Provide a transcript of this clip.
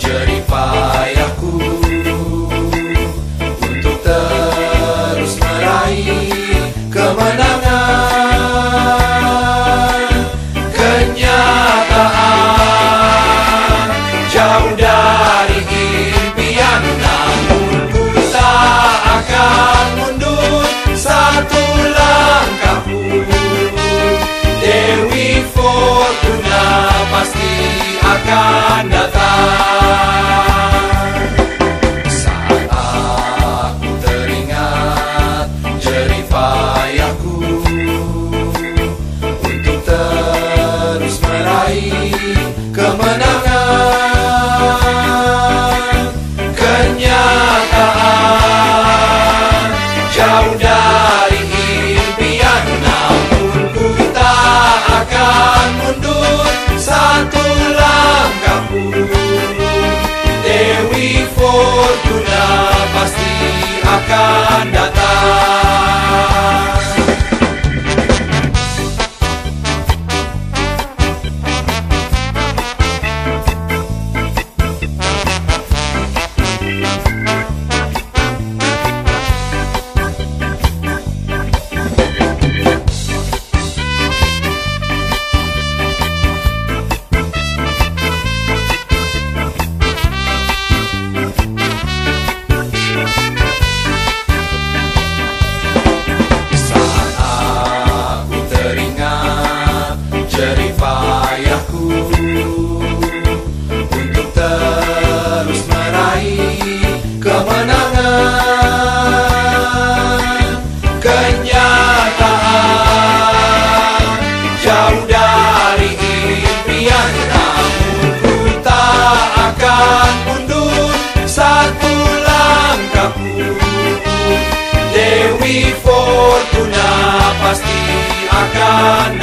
jerih payahku untuk terus meraih kemenangan. Kenyataan jauh dari impian, namun ku tak akan mundur satu langkah pun. Dewi Fortuna pasti akan datang. Saat aku teringat jerih payahku untuk terus meraih kemenangan. Kenyataan jauh dari impian, namun ku tak akan mundur satu langkah pun. Dewi Fortuna pasti akan datang. Jerih payahku untuk terus meraih kemenangan. Kenyataan jauh dari impian, namun ku tak akan mundur satu langkah pun. Dewi Fortuna pasti akan